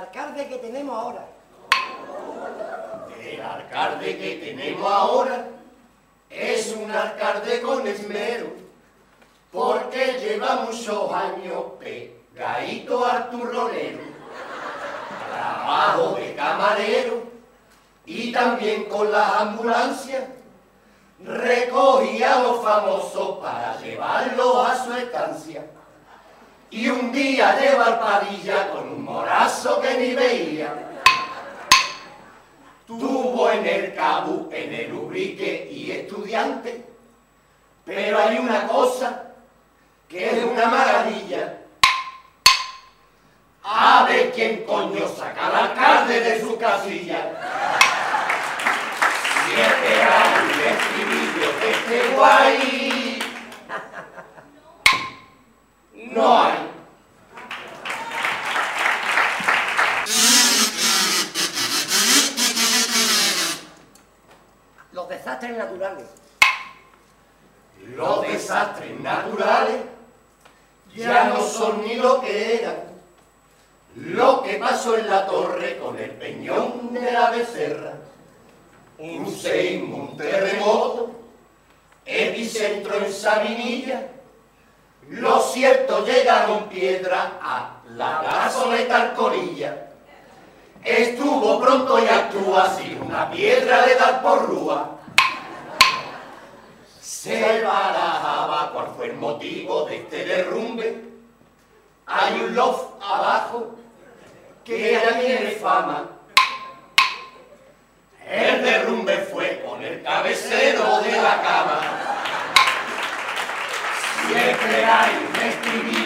alcalde que tenemos ahora. El alcalde que tenemos ahora es un alcalde con esmero, porque lleva muchos años pegadito al turronero, trabajo de camarero y también con las ambulancias recogía a los famosos para llevarlos a su estancia. Y un día lleva al Padilla con un morazo que ni veía. Tuvo en el Cabú, en el Ubrique y estudiante, pero hay una cosa que es una maravilla. A ver quién coño saca al alcalde de su casilla. 7 años de estribillo de este guay. No hay. Los desastres naturales. Los desastres naturales ya no son ni lo que eran. Lo que pasó en la torre con el peñón de la Becerra. Un seísmo, un terremoto, epicentro en Sabinilla. Los ciertos llegaron piedra a la plazoleta Alcorilla. Estuvo pronto y actúa sin una piedra de dar por rúa. Se barajaba cuál fue el motivo de este derrumbe. Hay un loft abajo que ya tiene fama. El derrumbe fue con el cabecero de la cama. Siempre hay un estribillo